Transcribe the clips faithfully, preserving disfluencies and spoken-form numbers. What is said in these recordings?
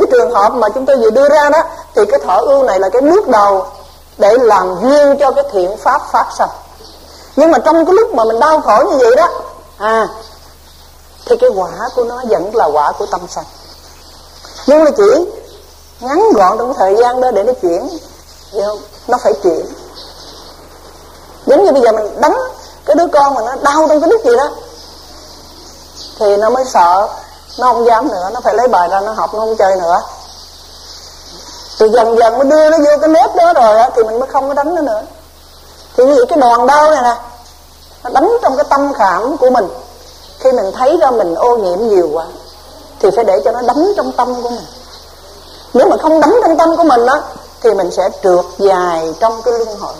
cái trường hợp mà chúng tôi vừa đưa ra đó, thì cái thọ ưu này là cái bước đầu để làm duyên cho cái thiện pháp phát sinh. Nhưng mà trong cái lúc mà mình đau khổ như vậy đó, à thì cái quả của nó vẫn là quả của tâm sân. Nhưng mà chỉ ngắn gọn trong thời gian đó để nó chuyển, hiểu không? Nó phải chuyển. Giống như bây giờ mình đánh cái đứa con mà nó đau trong cái lúc gì đó, thì nó mới sợ, nó không dám nữa, nó phải lấy bài ra nó học, nó không chơi nữa. Từ dần dần mới đưa nó vô cái nếp đó rồi á, thì mình mới không có đánh nó nữa. Thì như vậy cái đòn đau này nè, nó đánh trong cái tâm khảm của mình. Khi mình thấy ra mình ô nhiễm nhiều quá, thì phải để cho nó đánh trong tâm của mình. Nếu mà không đánh trong tâm của mình á, thì mình sẽ trượt dài trong cái luân hồi.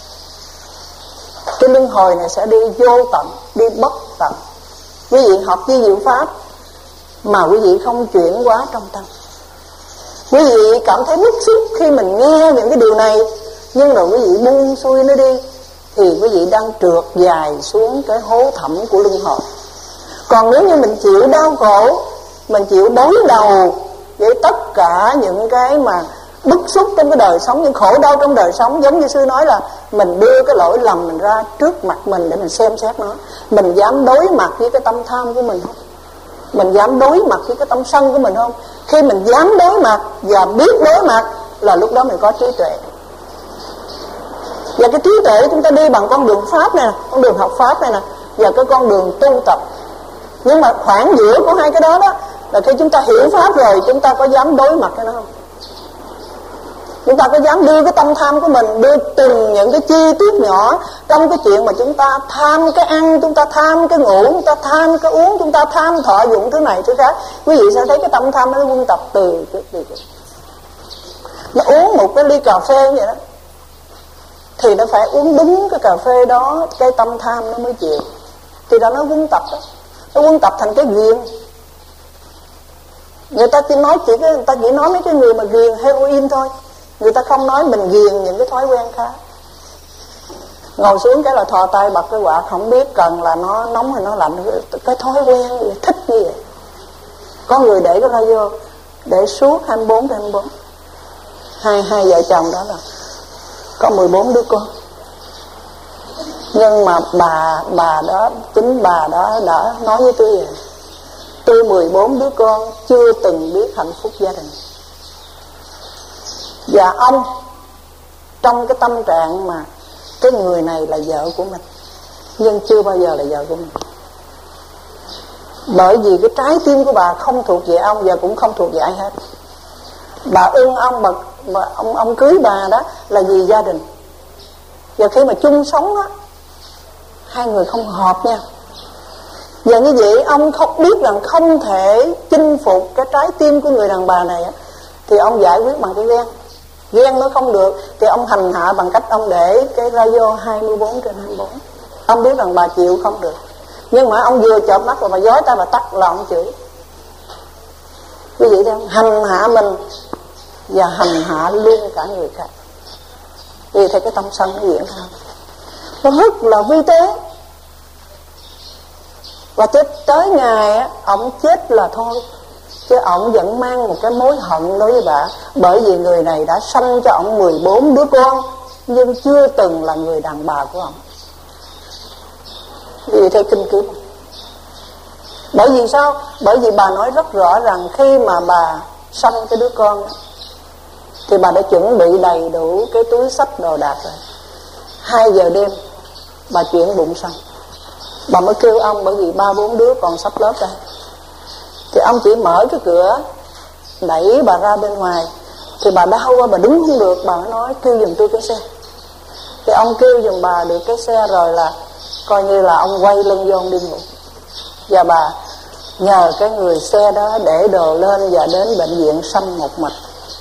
Cái luân hồi này sẽ đi vô tận, đi bất tận. Quý vị học với diệu pháp mà quý vị không chuyển hóa trong tâm. Quý vị cảm thấy bức xúc khi mình nghe những cái điều này, nhưng rồi quý vị buông xuôi nó đi, thì quý vị đang trượt dài xuống cái hố thẳm của luân hồi. Còn nếu như mình chịu đau khổ, mình chịu đối đầu với tất cả những cái mà bức xúc trong cái đời sống, những khổ đau trong đời sống, giống như sư nói là mình đưa cái lỗi lầm mình ra trước mặt mình để mình xem xét nó. Mình dám đối mặt với cái tâm tham của mình không? Mình dám đối mặt với cái tâm sân của mình không? Khi mình dám đối mặt và biết đối mặt là lúc đó mình có trí tuệ. Và cái trí tuệ chúng ta đi bằng con đường pháp này nè, con đường học pháp này nè, và cái con đường tu tập. Nhưng mà khoảng giữa của hai cái đó đó là khi chúng ta hiểu pháp rồi, chúng ta có dám đối mặt cái nó không? Chúng ta có dám đưa cái tâm tham của mình, đưa từng những cái chi tiết nhỏ trong cái chuyện mà chúng ta tham cái ăn, chúng ta tham cái ngủ, chúng ta tham cái uống, chúng ta tham thọ dụng thứ này thứ khác. Quý vị sẽ thấy cái tâm tham nó quân tập từ từ từ nó uống một cái ly cà phê vậy đó, thì nó phải uống đúng cái cà phê đó, cái tâm tham nó mới chịu. Thì đó nó quân tập đó, nó quân tập thành cái ghiền. Người ta chỉ nói chỉ cái người ta chỉ nói mấy cái người mà ghiền heroin thôi, người ta không nói mình ghiền những cái thói quen khác. Ngồi xuống cái là thò tay bật cái quạt, không biết cần là nó nóng hay nó lạnh, cái thói quen thích như vậy. Có người để cái radio để suốt hai mươi bốn trên hai mươi bốn. Hai hai vợ chồng đó là có mười bốn đứa con. Nhưng mà bà bà đó, chính bà đó đã nói với tôi vậy: tôi mười bốn đứa con chưa từng biết hạnh phúc gia đình. Và ông trong cái tâm trạng mà cái người này là vợ của mình, nhưng chưa bao giờ là vợ của mình. Bởi vì cái trái tim của bà không thuộc về ông và cũng không thuộc về ai hết. Bà ưng ông, bà, bà, ông, ông cưới bà đó là vì gia đình. Và khi mà chung sống đó, hai người không hợp nha. Và như vậy ông không biết rằng không thể chinh phục cái trái tim của người đàn bà này, thì ông giải quyết bằng cái ghen. Ghen nó không được thì ông hành hạ bằng cách ông để cái radio hai mươi bốn trên hai mươi bốn. Ông biết rằng bà chịu không được, nhưng mà ông vừa chợp mắt rồi bà giói tay bà tắt là ông chửi. Quý vị thấy không? Hành hạ mình và hành hạ luôn cả người khác. Vì thấy cái tâm sân nó diễn ra, nó rất là vi tế. Và chết tới ngày á, ông chết là thôi, chứ ông vẫn mang một cái mối hận đối với bà. Bởi vì người này đã sanh cho ông mười bốn đứa con, nhưng chưa từng là người đàn bà của ông. Vì thế kinh cứu. Bởi vì sao? Bởi vì bà nói rất rõ rằng khi mà bà sanh cái đứa con thì bà đã chuẩn bị đầy đủ cái túi xách đồ đạc rồi. Hai giờ đêm bà chuyển bụng xong, bà mới kêu ông, bởi vì ba bốn đứa còn sắp lớp đây. Thì ông chỉ mở cái cửa đẩy bà ra bên ngoài. Thì bà đau quá, bà đứng không được, bà mới nói kêu giùm tôi cái xe. Thì ông kêu giùm bà được cái xe rồi là coi như là ông quay lưng vô ông đi ngủ. Và bà nhờ cái người xe đó để đồ lên và đến bệnh viện sanh một mạch.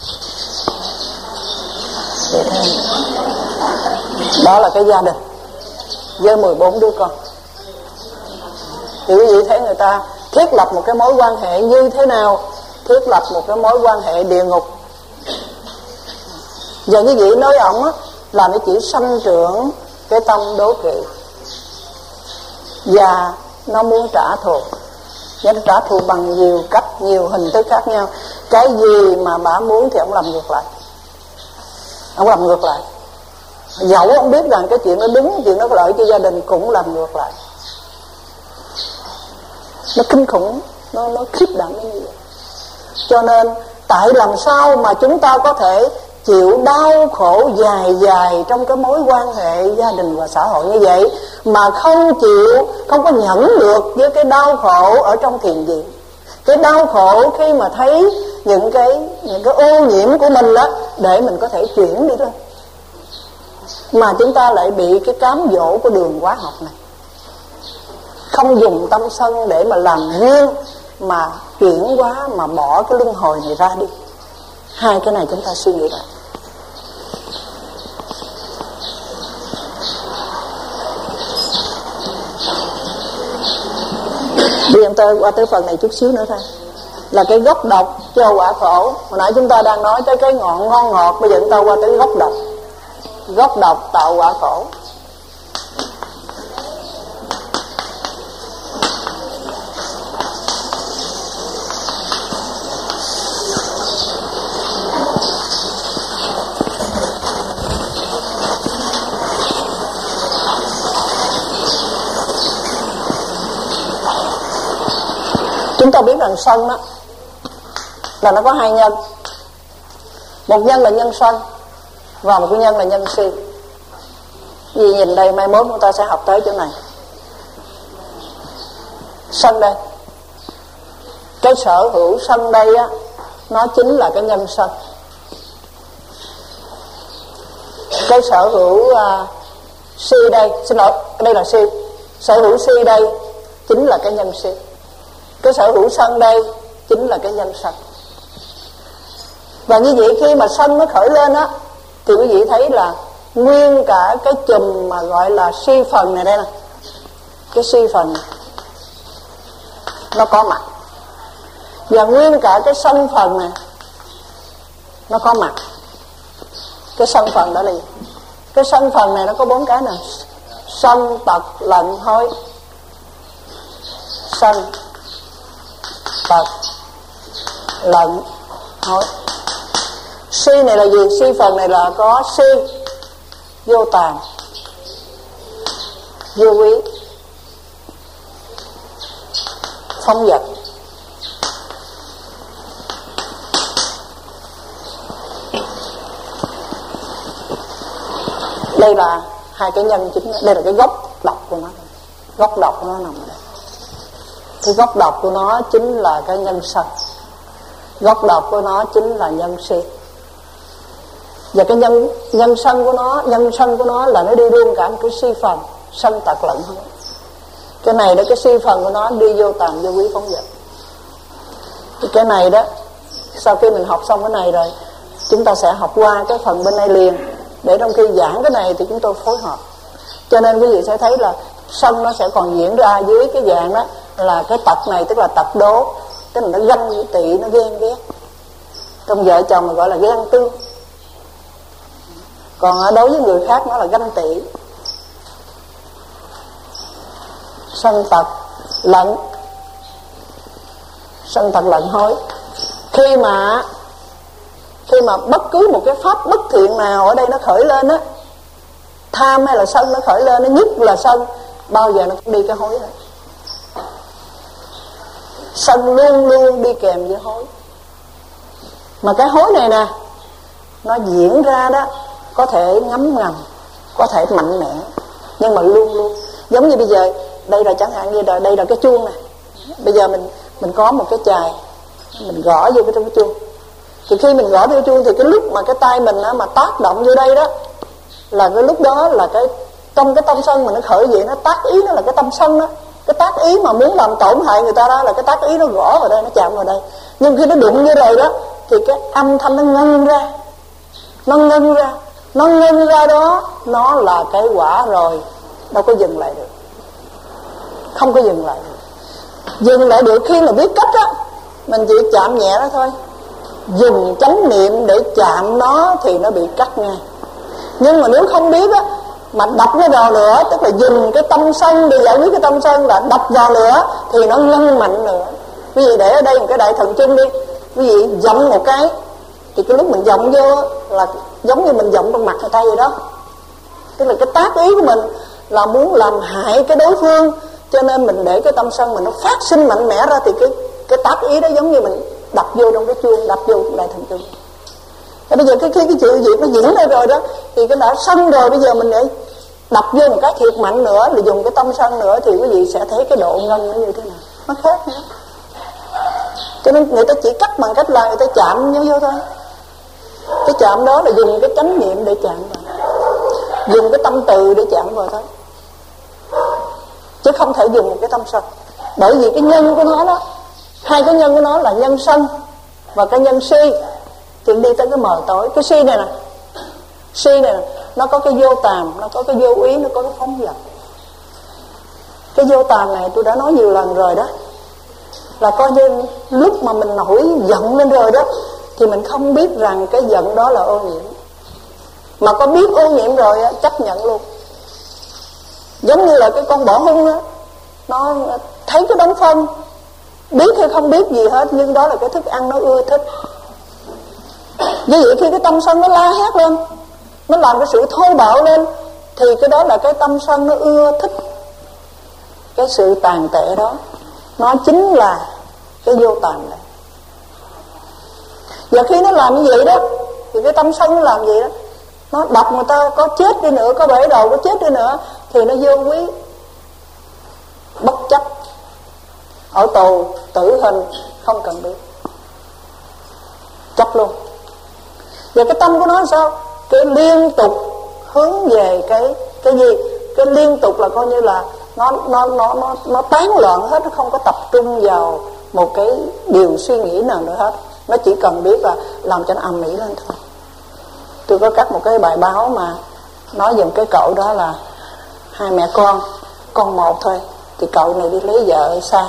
Đó là cái gia đình với mười bốn đứa con. Thì quý vị thấy người ta thiết lập một cái mối quan hệ như thế nào? Thiết lập một cái mối quan hệ địa ngục. Và quý vị nói ổng á, là nó chỉ sanh trưởng cái tâm đố kỵ, và nó muốn trả thù. Và nó trả thù bằng nhiều cách, nhiều hình thức khác nhau. Cái gì mà bà muốn thì ông làm ngược lại. Ông làm ngược lại. Dẫu ông biết rằng cái chuyện nó đúng, chuyện nó có lợi cho gia đình, cũng làm ngược lại. Nó kinh khủng, nó, nó khiếp đảm như vậy. Cho nên tại làm sao mà chúng ta có thể chịu đau khổ dài dài trong cái mối quan hệ gia đình và xã hội như vậy, mà không chịu, không có nhẫn được với cái đau khổ ở trong thiền viện. Cái đau khổ khi mà thấy những cái những cái ô nhiễm của mình đó, để mình có thể chuyển đi thôi. Mà chúng ta lại bị cái cám dỗ của đường hóa học này, không dùng tâm sân để mà làm duyên, mà chuyển hóa, mà bỏ cái luân hồi này ra đi. Hai cái này chúng ta suy nghĩ lại. Bây giờ tôi qua tới phần này chút xíu nữa thôi, là cái gốc độc cho quả khổ. Hồi nãy chúng ta đang nói tới cái ngọn ngon ngọt, bây giờ chúng ta qua tới gốc độc. Gốc độc tạo quả khổ. Chúng ta biết rằng sân đó là nó có hai nhân. Một nhân là nhân sân, và một cái nhân là nhân si. Vì nhìn đây mai mốt chúng ta sẽ học tới chỗ này. Sân đây, cái sở hữu sân đây á, nó chính là cái nhân sân. Cái sở hữu uh, si đây, xin lỗi, đây là si. Sở hữu si đây chính là cái nhân si. Cái sở hữu sân đây chính là cái nhân sân. Và như vậy khi mà sân nó khởi lên á, thì quý vị thấy là nguyên cả cái chùm mà gọi là si phần này đây nè, cái si phần này, nó có mặt. Và nguyên cả cái sân phần này nó có mặt. Cái sân phần đó là gì? Cái sân phần này nó có bốn cái nè: sân, tật, lận, hối. Sân, tật, lận, hối. Si này là gì? Si phần này là có si, vô tàn, vô quý, phóng dật. Đây là hai cái nhân chính, đây là cái gốc độc của nó. Gốc độc của nó nằm ở đây. Cái gốc độc của nó chính là cái nhân sân. Gốc độc của nó chính là nhân si. Và cái nhân nhân sân của nó, nhân sân của nó là nó đi luôn cả một cái si phần, sân, tật, lận, hối. Cái này đó, cái si phần của nó đi vô tàn, vô quý, phóng dật. Thì cái này đó, sau khi mình học xong cái này rồi, chúng ta sẽ học qua cái phần bên này liền, để trong khi giảng cái này thì chúng tôi phối hợp. Cho nên quý vị sẽ thấy là sân nó sẽ còn diễn ra dưới cái dạng đó là cái tật này, tức là tật đố, tức là nó ganh tị, nó ghen ghét. Trong vợ chồng mà gọi là ghen tương. Còn ở đối với người khác nó là ganh tị. Sân, tật, lận. Sân, tật, lận, hối. Khi mà Khi mà bất cứ một cái pháp bất thiện nào ở đây nó khởi lên á, tham hay là sân nó khởi lên, nó nhất là sân, bao giờ nó cũng đi cái hối đó. Sân luôn luôn đi kèm với hối. Mà cái hối này nè, nó diễn ra đó, có thể ngấm ngầm, có thể mạnh mẽ, nhưng mà luôn luôn. Giống như bây giờ, đây là chẳng hạn như là đây là cái chuông này. Bây giờ mình mình có một cái chài, mình gõ vô cái trong cái chuông. Thì khi mình gõ vô chuông thì cái lúc mà cái tay mình á, mà tác động vô đây đó, là cái lúc đó là cái trong cái tâm sân mà nó khởi vậy, nó tác ý, nó là cái tâm sân đó. Cái tác ý mà muốn làm tổn hại người ta đó là cái tác ý nó gõ vào đây, nó chạm vào đây. Nhưng khi nó đụng như rồi đó, thì cái âm thanh nó ngân ra, nó ngân ra, nó ngân ra đó, nó là cái quả rồi, đâu có dừng lại được, không có dừng lại được. Dừng lại được khi mà biết cách á, mình chỉ chạm nhẹ đó thôi. Dùng chánh niệm để chạm nó thì nó bị cắt ngay. Nhưng mà nếu không biết á, mà đập nó vào nữa, tức là dùng cái tâm sân để giải quyết cái tâm sân, là đập vào nữa, thì nó lăn mạnh nữa. Quý vị để ở đây một cái đại thần chung đi, quý vị giọng một cái thì cái lúc mình giọng vô là giống như mình giọng trong mặt người ta vậy đó. Tức là cái tác ý của mình là muốn làm hại cái đối phương, cho nên mình để cái tâm sân mình nó phát sinh mạnh mẽ ra, thì cái cái tác ý đó giống như mình đập vô trong cái chuông, đập vô trong đại thần chung. Thế bây giờ cái cái, cái chuyện việc nó diễn ra rồi đó, thì cái đã sân rồi, bây giờ mình lại đập vô một cái thiệt mạnh nữa, là dùng cái tâm sân nữa, thì quý vị sẽ thấy cái độ ngân nó như thế nào, nó khác nữa. Cho nên người ta chỉ cắt bằng cách là người ta chạm nhau vô thôi. Cái chạm đó là dùng cái chánh niệm để chạm vào, dùng cái tâm từ để chạm vào thôi, chứ không thể dùng một cái tâm sân. Bởi vì cái nhân của nó đó, hai cái nhân của nó là nhân sân và cái nhân si, thì đi tới cái mờ tối. Cái si này nè, si này nè, nó có cái vô tàm, nó có cái vô ý, nó có cái phóng dật. Cái vô tàm này tôi đã nói nhiều lần rồi đó, là coi như lúc mà mình nổi giận lên rồi đó, thì mình không biết rằng cái giận đó là ô nhiễm. Mà có biết ô nhiễm rồi á, chấp nhận luôn. Giống như là cái con bọ hung á, nó thấy cái đống phân, biết hay không biết gì hết, nhưng đó là cái thức ăn nó ưa thích. Như vậy khi cái tâm sân nó la hét lên, nó làm cái sự thô bạo lên, thì cái đó là cái tâm sân nó ưa thích cái sự tàn tệ đó. Nó chính là cái vô tàm này. Và khi nó làm như vậy đó, thì cái tâm sân nó làm gì đó, nó đập người ta có chết đi nữa, có bể đầu có chết đi nữa, thì nó vô quý, bất chấp, ở tù tử hình không cần biết, chấp luôn. Và cái tâm của nó là sao? Cái liên tục hướng về cái cái gì? Cái liên tục là coi như là nó nó nó nó nó tán loạn hết, nó không có tập trung vào một cái điều suy nghĩ nào nữa hết. Nó chỉ cần biết là làm cho nó ầm ĩ lên thôi. Tôi có cắt một cái bài báo mà nói về cái cậu đó là hai mẹ con, con một thôi, thì cậu này đi lấy vợ ở xa.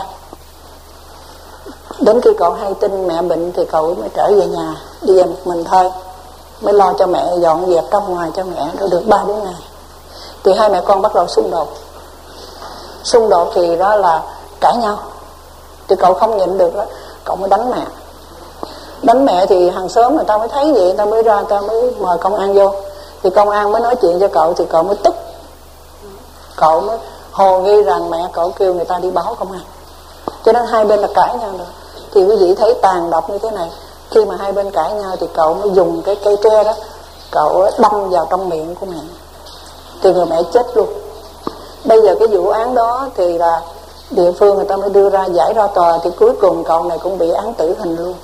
Đến khi cậu hay tin mẹ bệnh thì cậu mới trở về nhà, đi về một mình thôi, mới lo cho mẹ, dọn dẹp trong ngoài cho mẹ. Rồi được ba bốn ngày thì hai mẹ con bắt đầu xung đột. Xung đột thì đó là cãi nhau. Thì cậu không nhịn được đó, cậu mới đánh mẹ. Đánh mẹ thì hàng xóm người ta mới thấy vậy, người ta mới ra, người ta mới mời công an vô. Thì công an mới nói chuyện cho cậu, thì cậu mới tức. Cậu mới hồ nghi rằng mẹ cậu kêu người ta đi báo công an. Cho nên hai bên là cãi nhau rồi. Thì quý vị thấy tàn độc như thế này. Khi mà hai bên cãi nhau thì cậu mới dùng cái cây tre đó, cậu đâm vào trong miệng của mẹ, thì người mẹ chết luôn. Bây giờ cái vụ án đó thì là địa phương người ta mới đưa ra giải ra tòa, thì cuối cùng cậu này cũng bị án tử hình luôn.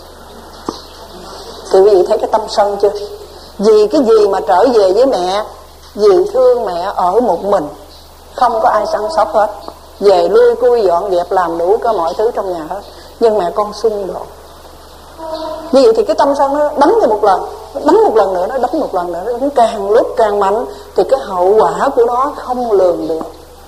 Thì quý vị thấy cái tâm sân chưa? Vì cái gì mà trở về với mẹ, vì thương mẹ ở một mình, không có ai săn sóc hết, về lui cui dọn dẹp làm đủ cả mọi thứ trong nhà hết, nhưng mẹ con xung đột. Như vậy thì cái tâm sân nó đánh cho một lần, đánh một lần nữa, nó đánh một lần nữa, nó càng lúc càng mạnh, thì cái hậu quả của nó không lường được,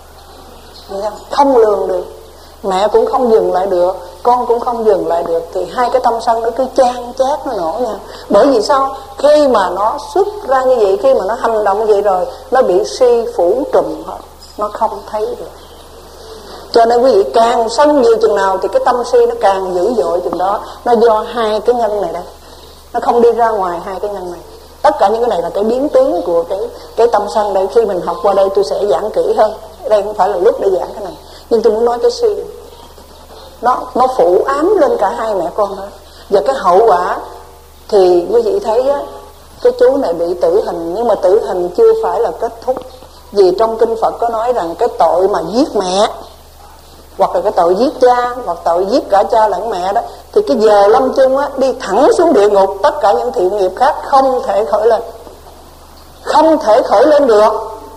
không lường được. Mẹ cũng không dừng lại được, con cũng không dừng lại được, thì hai cái tâm sân nó cứ chan chát, nó nổ nhau. Bởi vì sao? Khi mà nó xuất ra như vậy, khi mà nó hành động như vậy rồi, nó bị si phủ trùm hết, nó không thấy được. Cho nên quý vị càng sân nhiều chừng nào thì cái tâm si nó càng dữ dội chừng đó. Nó do hai cái nhân này đây, nó không đi ra ngoài hai cái nhân này. Tất cả những cái này là cái biến tướng của cái cái tâm sân đây. Khi mình học qua đây tôi sẽ giảng kỹ hơn. Đây không phải là lúc để giảng cái này, nhưng tôi muốn nói cái si nó nó phủ ám lên cả hai mẹ con đó. Và cái hậu quả thì quý vị thấy á, cái chú này bị tử hình, nhưng mà tử hình chưa phải là kết thúc. Vì trong kinh Phật có nói rằng cái tội mà giết mẹ, hoặc là cái tội giết cha, hoặc tội giết cả cha lẫn mẹ đó, thì cái giờ lâm chung á, đi thẳng xuống địa ngục. Tất cả những thiện nghiệp khác không thể khởi lên, không thể khởi lên được.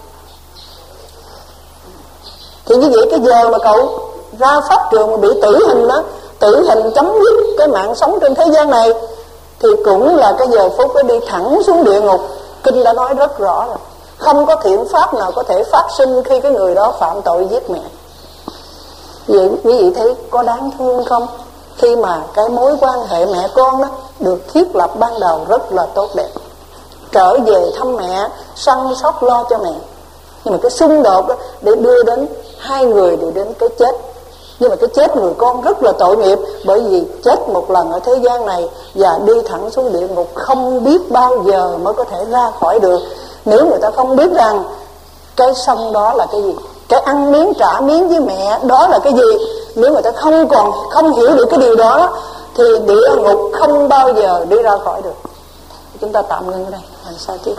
Thì như vậy cái giờ mà cậu ra pháp trường mà bị tử hình đó, tử hình chấm dứt cái mạng sống trên thế gian này, thì cũng là cái giờ phút nó đi thẳng xuống địa ngục. Kinh đã nói rất rõ rồi, không có thiện pháp nào có thể phát sinh khi cái người đó phạm tội giết mẹ. Vậy quý vị thấy có đáng thương không? Khi mà cái mối quan hệ mẹ con đó được thiết lập ban đầu rất là tốt đẹp, trở về thăm mẹ, săn sóc lo cho mẹ, nhưng mà cái xung đột đó để đưa đến hai người đều đến cái chết. Nhưng mà cái chết người con rất là tội nghiệp, bởi vì chết một lần ở thế gian này và đi thẳng xuống địa ngục, không biết bao giờ mới có thể ra khỏi được. Nếu người ta không biết rằng cái sông đó là cái gì, cái ăn miếng trả miếng với mẹ đó là cái gì, nếu người ta không còn không hiểu được cái điều đó thì địa ngục không bao giờ đi ra khỏi được. Chúng ta tạm ngưng ở đây, làm sao tiếp.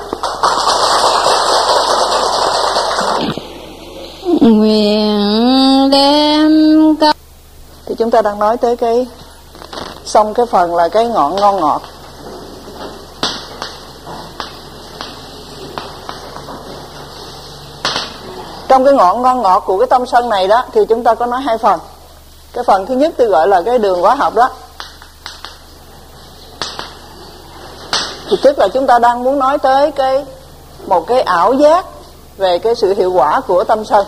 Nguyện đem câu. Thì chúng ta đang nói tới cái xong cái phần là cái ngọn ngon ngọt. Trong cái ngọn ngon ngọt của cái tâm sân này đó thì chúng ta có nói hai phần. Cái phần thứ nhất tôi gọi là cái đường hóa học đó, thì tức là chúng ta đang muốn nói tới cái một cái ảo giác về cái sự hiệu quả của tâm sân.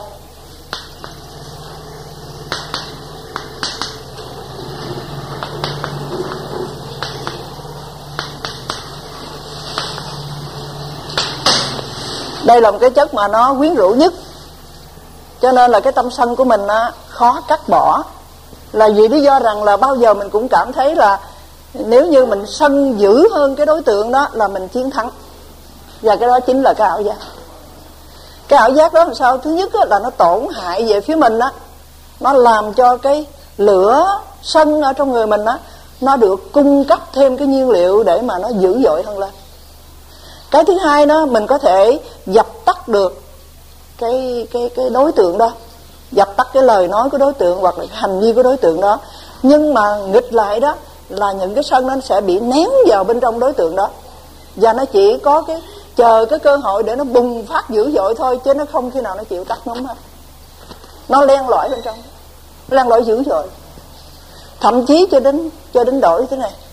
Đây là một cái chất mà nó quyến rũ nhất, cho nên là cái tâm sân của mình á, khó cắt bỏ. Là vì lý do rằng là bao giờ mình cũng cảm thấy là nếu như mình sân dữ hơn cái đối tượng đó là mình chiến thắng. Và cái đó chính là cái ảo giác. Cái ảo giác đó làm sao? Thứ nhất là nó tổn hại về phía mình á, nó làm cho cái lửa sân ở trong người mình á, nó được cung cấp thêm cái nhiên liệu để mà nó dữ dội hơn lên. Cái thứ hai đó, mình có thể dập tắt được cái cái cái đối tượng đó, dập tắt cái lời nói của đối tượng hoặc là cái hành vi của đối tượng đó. Nhưng mà nghịch lại đó là những cái sân nó sẽ bị nén vào bên trong đối tượng đó, và nó chỉ có cái chờ cái cơ hội để nó bùng phát dữ dội thôi, chứ nó không khi nào nó chịu tắt ngấm hết. Nó len lỏi bên trong, nó len lỏi dữ dội. Thậm chí cho đến cho đến đổi thế này,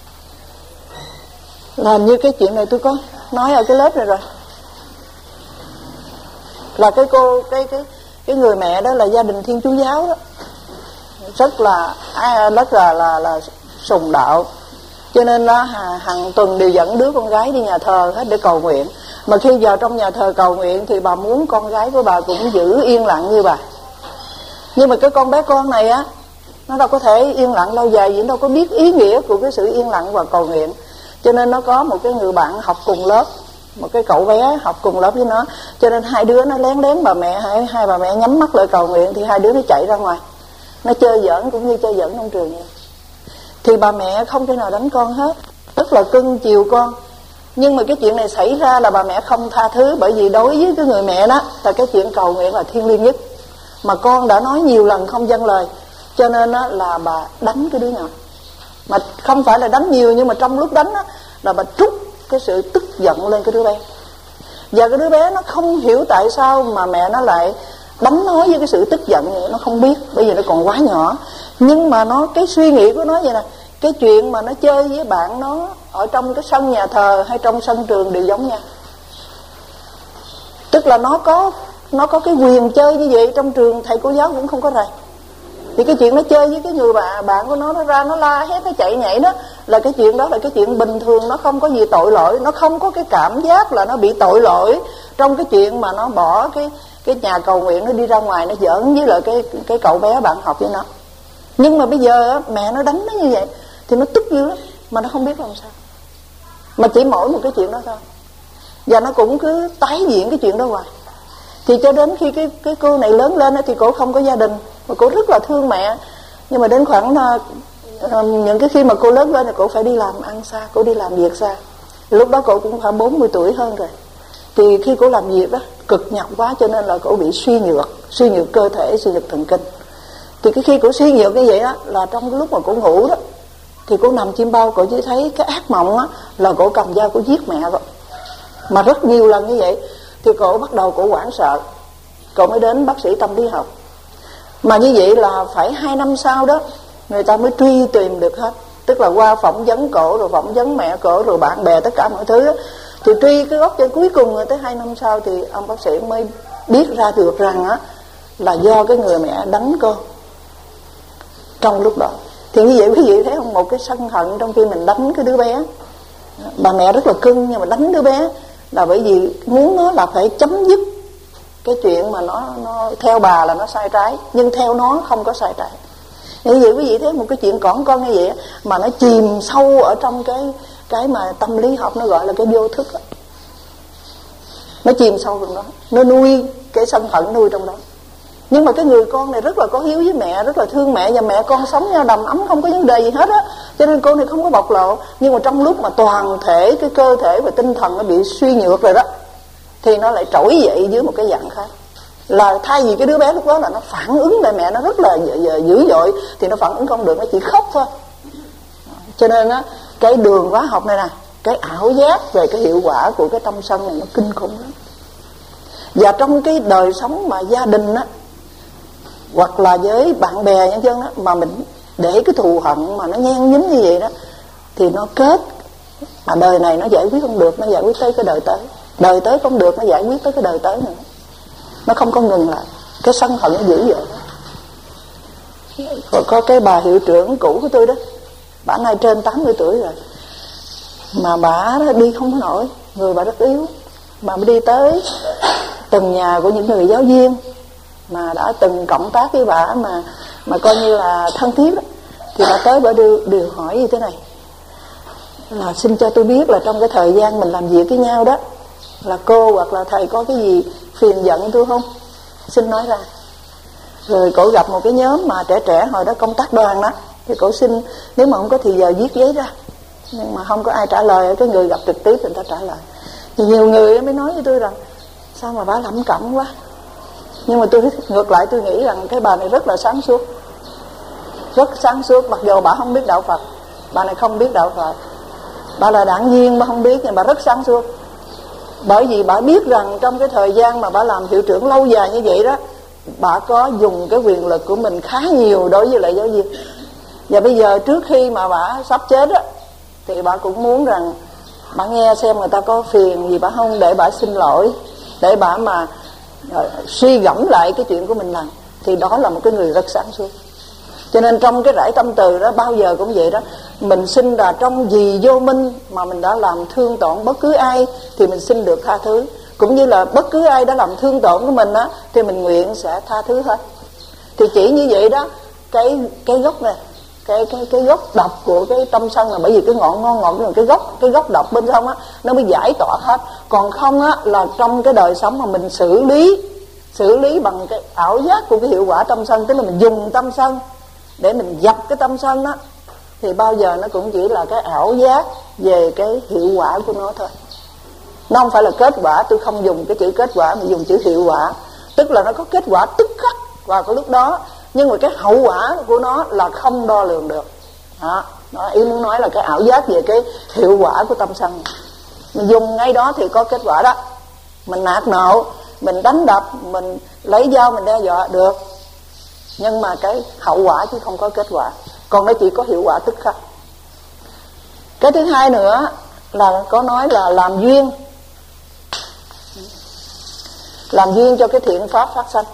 là như cái chuyện này tôi có nói ở cái lớp này rồi, là cái cô cái cái cái người mẹ đó là gia đình Thiên Chúa giáo đó, rất là rất là là là sùng đạo, cho nên nó hàng tuần đều dẫn đứa con gái đi nhà thờ hết để cầu nguyện. Mà khi vào trong nhà thờ cầu nguyện thì bà muốn con gái của bà cũng giữ yên lặng như bà. Nhưng mà cái con bé con này á, nó đâu có thể yên lặng lâu dài, vì nó đâu có biết ý nghĩa của cái sự yên lặng và cầu nguyện. Cho nên nó có một cái người bạn học cùng lớp, một cái cậu bé học cùng lớp với nó, cho nên hai đứa nó lén lén bà mẹ, hai, hai bà mẹ nhắm mắt lại cầu nguyện, thì hai đứa nó chạy ra ngoài, nó chơi giỡn cũng như chơi giỡn trong trường vậy. Thì bà mẹ không thể nào đánh con hết, rất là cưng chiều con. Nhưng mà cái chuyện này xảy ra là bà mẹ không tha thứ, bởi vì đối với cái người mẹ đó là cái chuyện cầu nguyện là thiêng liêng nhất, mà con đã nói nhiều lần không vâng lời, cho nên đó là bà đánh cái đứa nhỏ. Mà không phải là đánh nhiều, nhưng mà trong lúc đánh đó, là bà trút cái sự tức giận lên cái đứa bé. Và cái đứa bé nó không hiểu tại sao mà mẹ nó lại đánh nó với cái sự tức giận này, nó không biết, bởi vì nó còn quá nhỏ. Nhưng mà nó cái suy nghĩ của nó vậy nè, cái chuyện mà nó chơi với bạn nó ở trong cái sân nhà thờ hay trong sân trường đều giống nhau. Tức là nó có nó có cái quyền chơi như vậy, trong trường thầy cô giáo cũng không có rầy. Thì cái chuyện nó chơi với cái người bạn bạn của nó, nó ra nó la hét, nó chạy nhảy đó, là cái chuyện đó là cái chuyện bình thường, nó không có gì tội lỗi, nó không có cái cảm giác là nó bị tội lỗi trong cái chuyện mà nó bỏ cái cái nhà cầu nguyện, nó đi ra ngoài nó giỡn với lại cái cái cậu bé bạn học với nó. Nhưng mà bây giờ mẹ nó đánh nó như vậy thì nó tức dữ lắm, mà nó không biết làm sao, mà chỉ mỗi một cái chuyện đó thôi, và nó cũng cứ tái diễn cái chuyện đó hoài. Thì cho đến khi cái cái cô này lớn lên thì cô không có gia đình, mà cô rất là thương mẹ. Nhưng mà đến khoảng uh, những cái khi mà cô lớn lên thì cô phải đi làm ăn xa, cô đi làm việc xa. Lúc đó cô cũng khoảng bốn mươi tuổi hơn rồi. Thì khi cô làm việc đó cực nhọc quá, cho nên là cô bị suy nhược, suy nhược cơ thể, suy nhược thần kinh. Thì cái khi cô suy nhược như vậy đó, là trong cái lúc mà cô ngủ đó, thì cô nằm chim bao, cô chỉ thấy cái ác mộng á là cô cầm dao cô giết mẹ rồi, mà rất nhiều lần như vậy. Thì cô bắt đầu cô hoảng sợ, cô mới đến bác sĩ tâm lý học. Mà như vậy là phải hai năm sau đó người ta mới truy tìm được hết. Tức là qua phỏng vấn cổ, rồi phỏng vấn mẹ cổ, rồi bạn bè, tất cả mọi thứ đó. Thì truy cái gốc chân cuối cùng, rồi tới hai năm sau thì ông bác sĩ mới biết ra được rằng á là do cái người mẹ đánh con trong lúc đó. Thì như vậy quý vị thấy không, một cái sân hận trong khi mình đánh cái đứa bé. Bà mẹ rất là cưng nhưng mà đánh đứa bé là bởi vì muốn nó là phải chấm dứt cái chuyện mà nó, nó theo bà là nó sai trái, nhưng theo nó không có sai trái. Như vậy quý vị thấy một cái chuyện cỏn con như vậy mà nó chìm sâu ở trong cái cái mà tâm lý học nó gọi là cái vô thức đó. Nó chìm sâu trong đó, nó nuôi cái sân hận nuôi trong đó. Nhưng mà cái người con này rất là có hiếu với mẹ, rất là thương mẹ, và mẹ con sống nhau đầm ấm không có vấn đề gì hết á, cho nên cô này không có bộc lộ. Nhưng mà trong lúc mà toàn thể cái cơ thể và tinh thần nó bị suy nhược rồi đó, thì nó lại trỗi dậy dưới một cái dạng khác. Là thay vì cái đứa bé lúc đó là nó phản ứng lại mẹ nó rất là dữ dội, thì nó phản ứng không được, nó chỉ khóc thôi. Cho nên á, cái đường hóa học này nè, cái ảo giác về cái hiệu quả của cái tâm sân này nó kinh khủng lắm. Và trong cái đời sống mà gia đình á, hoặc là với bạn bè nhân dân đó, mà mình để cái thù hận mà nó nhen nhúm như vậy đó, thì nó kết mà đời này nó giải quyết không được, nó giải quyết tới cái đời tới, đời tới không được, nó giải quyết tới cái đời tới nữa. Nó không có ngừng lại, cái sân hận nó dữ dội đó. Còn có cái bà hiệu trưởng cũ của tôi đó, bà nay trên tám mươi tuổi rồi, mà bà đó đi không có nổi, người bà rất yếu, mà mới đi tới từng nhà của những người giáo viên mà đã từng cộng tác với bà, mà mà coi như là thân thiết đó, thì bà tới bà đưa điều hỏi như thế này là: xin cho tôi biết là trong cái thời gian mình làm việc với nhau đó, là cô hoặc là thầy có cái gì phiền giận tôi không, xin nói ra. Rồi cổ gặp một cái nhóm mà trẻ trẻ hồi đó công tác đoàn đó, thì cổ xin nếu mà không có thì giờ viết giấy ra, nhưng mà không có ai trả lời. Cái người gặp trực tiếp thì người ta trả lời. Thì nhiều người mới nói với tôi rằng sao mà bà lẩm cẩm quá. Nhưng mà tôi ngược lại tôi nghĩ rằng cái bà này rất là sáng suốt, rất sáng suốt. Mặc dù bà không biết đạo Phật, bà này không biết đạo Phật, bà là đảng viên mà không biết, nhưng bà rất sáng suốt. Bởi vì bà biết rằng trong cái thời gian mà bà làm hiệu trưởng lâu dài như vậy đó, bà có dùng cái quyền lực của mình khá nhiều đối với lại giáo viên. Và bây giờ trước khi mà bà sắp chết á, thì bà cũng muốn rằng bà nghe xem người ta có phiền gì bà không, để bà xin lỗi, để bà mà uh, suy gẫm lại cái chuyện của mình làm. Thì đó là một cái người rất sáng suốt. Cho nên trong cái rải tâm từ đó bao giờ cũng vậy đó, mình sinh ra trong vì vô minh mà mình đã làm thương tổn bất cứ ai thì mình xin được tha thứ. Cũng như là bất cứ ai đã làm thương tổn của mình á, thì mình nguyện sẽ tha thứ hết. Thì chỉ như vậy đó, cái cái gốc này, cái cái cái gốc độc của cái tâm sân là bởi vì cái ngọn ngon ngọt là cái gốc cái gốc độc bên trong á, nó mới giải tỏa hết. Còn không á, là trong cái đời sống mà mình xử lý xử lý bằng cái ảo giác của cái hiệu quả tâm sân, tức là mình dùng tâm sân để mình dập cái tâm sân đó, thì bao giờ nó cũng chỉ là cái ảo giác về cái hiệu quả của nó thôi. Nó không phải là kết quả. Tôi không dùng cái chữ kết quả mà dùng chữ hiệu quả, tức là nó có kết quả tức khắc vào cái lúc đó, nhưng mà cái hậu quả của nó là không đo lường được. Đó, đó ý muốn nói là cái ảo giác về cái hiệu quả của tâm sân. Mình dùng ngay đó thì có kết quả đó. Mình nạt nộ, mình đánh đập, mình lấy dao mình đe dọa được, nhưng mà cái hậu quả chứ không có kết quả. Còn nó chỉ có hiệu quả tức khắc. Cái thứ hai nữa là có nói là làm duyên, làm duyên cho cái thiện pháp phát sanh.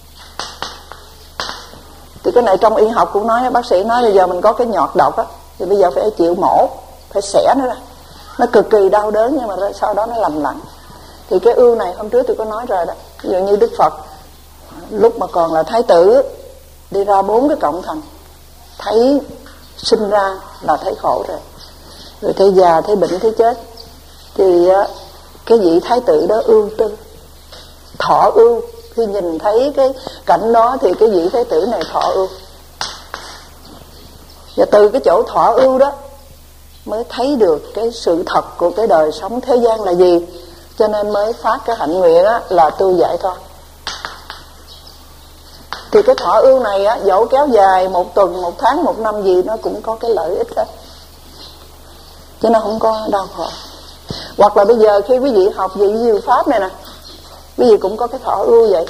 Thì cái này trong y học cũng nói, bác sĩ nói bây giờ mình có cái nhọt độc á, thì bây giờ phải chịu mổ, phải xẻ nó ra. Nó cực kỳ đau đớn nhưng mà sau đó nó lành lặn. Thì cái ưu này hôm trước tôi có nói rồi đó. Ví dụ như Đức Phật lúc mà còn là thái tử, đi ra bốn cái cộng thành, thấy sinh ra là thấy khổ rồi, rồi thấy già, thấy bệnh, thấy chết, thì cái vị thái tử đó ưu tư, thọ ưu. Khi nhìn thấy cái cảnh đó thì cái vị thái tử này thọ ưu. Và từ cái chỗ thọ ưu đó mới thấy được cái sự thật của cái đời sống thế gian là gì. Cho nên mới phát cái hạnh nguyện á, là tu giải thoát. Thì cái thọ ưu này á, dẫu kéo dài một tuần, một tháng, một năm gì, nó cũng có cái lợi ích hết, chứ nó không có đau khổ. Hoặc là bây giờ khi quý vị học về diệu pháp này nè, quý vị cũng có cái thọ ưu vậy.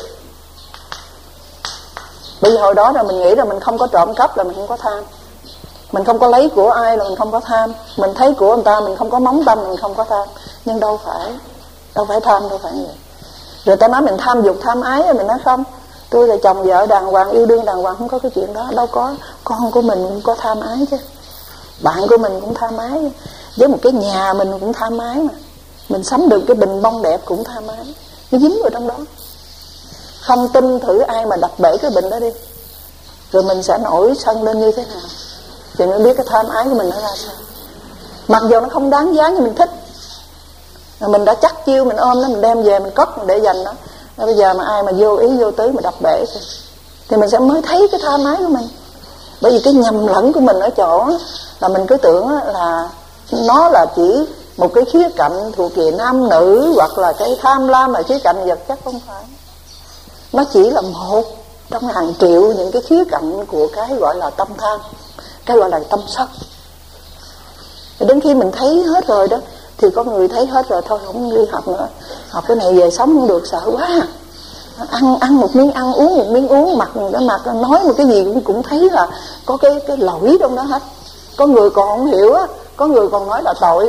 Bởi vì hồi đó là mình nghĩ là mình không có trộm cắp là mình không có tham, mình không có lấy của ai là mình không có tham, mình thấy của người ta mình không có móng tâm mình không có tham. Nhưng đâu phải, đâu phải tham, đâu phải vậy. Rồi ta nói mình tham dục tham ái, mình nói không, tôi là chồng vợ đàng hoàng, yêu đương đàng hoàng, không có cái chuyện đó. Đâu có, con của mình cũng có tham ái chứ, bạn của mình cũng tham ái, với một cái nhà mình cũng tham ái mà. Mình sắm được cái bình bông đẹp cũng tham ái, nó dính vào trong đó. Không tin thử ai mà đập bể cái bình đó đi, rồi mình sẽ nổi sân lên như thế nào, thì mình biết cái tham ái của mình nó ra sao. Mặc dù nó không đáng giá như mình thích, mình đã chắc chiêu, mình ôm nó, mình đem về, mình cất, mình để dành nó. Bây giờ mà ai mà vô ý vô tứ mà đập bể thì, thì mình sẽ mới thấy cái tham ái của mình. Bởi vì cái nhầm lẫn của mình ở chỗ là mình cứ tưởng là nó là chỉ một cái khía cạnh thuộc về nam nữ, hoặc là cái tham lam là khía cạnh vật chất. Không phải, nó chỉ là một trong hàng triệu những cái khía cạnh của cái gọi là tâm tham, cái gọi là tâm sân. Đến khi mình thấy hết rồi đó, thì có người thấy hết rồi thôi không đi học nữa, học cái này về sống không được, sợ quá. Ăn ăn một miếng ăn, uống một miếng uống, mặc cái mặt, nói một cái gì cũng cũng thấy là có cái cái lỗi trong đó hết. Có người còn không hiểu á, có người còn nói là tội.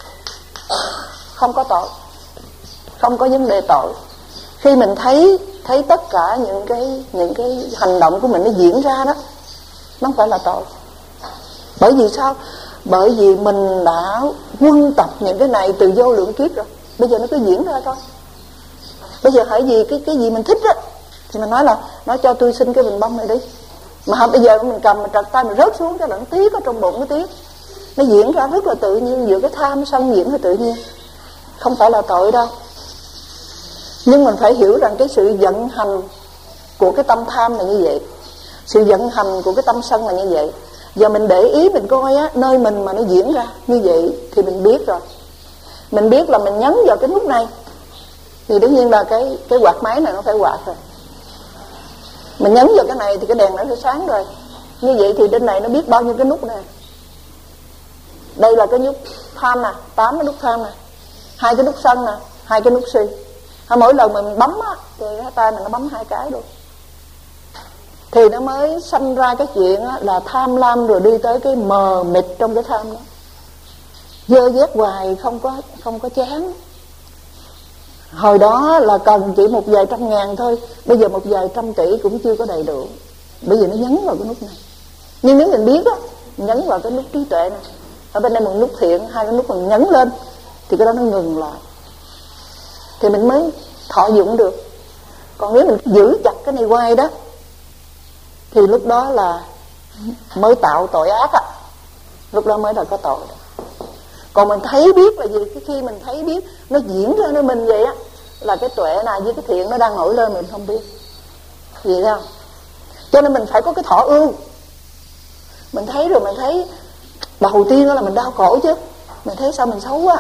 Không có tội, không có vấn đề tội. Khi mình thấy thấy tất cả những cái những cái hành động của mình nó diễn ra đó, nó không phải là tội. Bởi vì sao? Bởi vì mình đã quân tập những cái này từ vô lượng kiếp rồi, bây giờ nó cứ diễn ra thôi. Bây giờ hỏi gì cái cái gì mình thích á, thì mình nói là nói cho tôi xin cái bình bông này đi. Mà không, bây giờ mình cầm, mình trật tay, mình rớt xuống cái là nó tiếc ở trong bụng, nó tiếc. Nó diễn ra rất là tự nhiên, giữa cái tham sân diễn ra tự nhiên, không phải là tội đâu. Nhưng mình phải hiểu rằng cái sự vận hành của cái tâm tham là như vậy, sự vận hành của cái tâm sân là như vậy. Giờ mình để ý mình coi á, nơi mình mà nó diễn ra như vậy thì mình biết rồi. Mình biết là mình nhấn vào cái nút này thì đương nhiên là cái cái quạt máy này nó phải quạt rồi. Mình nhấn vào cái này thì cái đèn nó sẽ sáng rồi. Như vậy thì trên này nó biết bao nhiêu cái nút này. Đây là cái nút tham nè, tám cái nút tham nè, hai cái nút sân nè, hai cái nút si. Mỗi lần mình bấm á, thì cái tay mình nó bấm hai cái luôn. Thì nó mới sanh ra cái chuyện á, là tham lam, rồi đi tới cái mờ mịt trong cái tham đó. Dơ dét hoài không có không có chán. Hồi đó là cần chỉ một vài trăm ngàn thôi, bây giờ một vài trăm tỷ cũng chưa có đầy đủ. Bây giờ nó nhấn vào cái nút này. Nhưng nếu mình biết á, nhấn vào cái nút trí tuệ này, ở bên đây một nút thiện, hai cái nút mình nhấn lên thì cái đó nó ngừng lại, thì mình mới thọ dụng được. Còn nếu mình giữ chặt cái này hoài đó thì lúc đó là mới tạo tội ác á, lúc đó mới là có tội đó. Còn mình thấy biết là gì? Cái khi mình thấy biết nó diễn ra với mình vậy á, là cái tuệ này với cái thiện nó đang nổi lên, mình không biết. Vậy không? Cho nên mình phải có cái thọ ưu. Mình thấy rồi mình thấy đầu tiên đó là mình đau khổ chứ. Mình thấy sao mình xấu quá.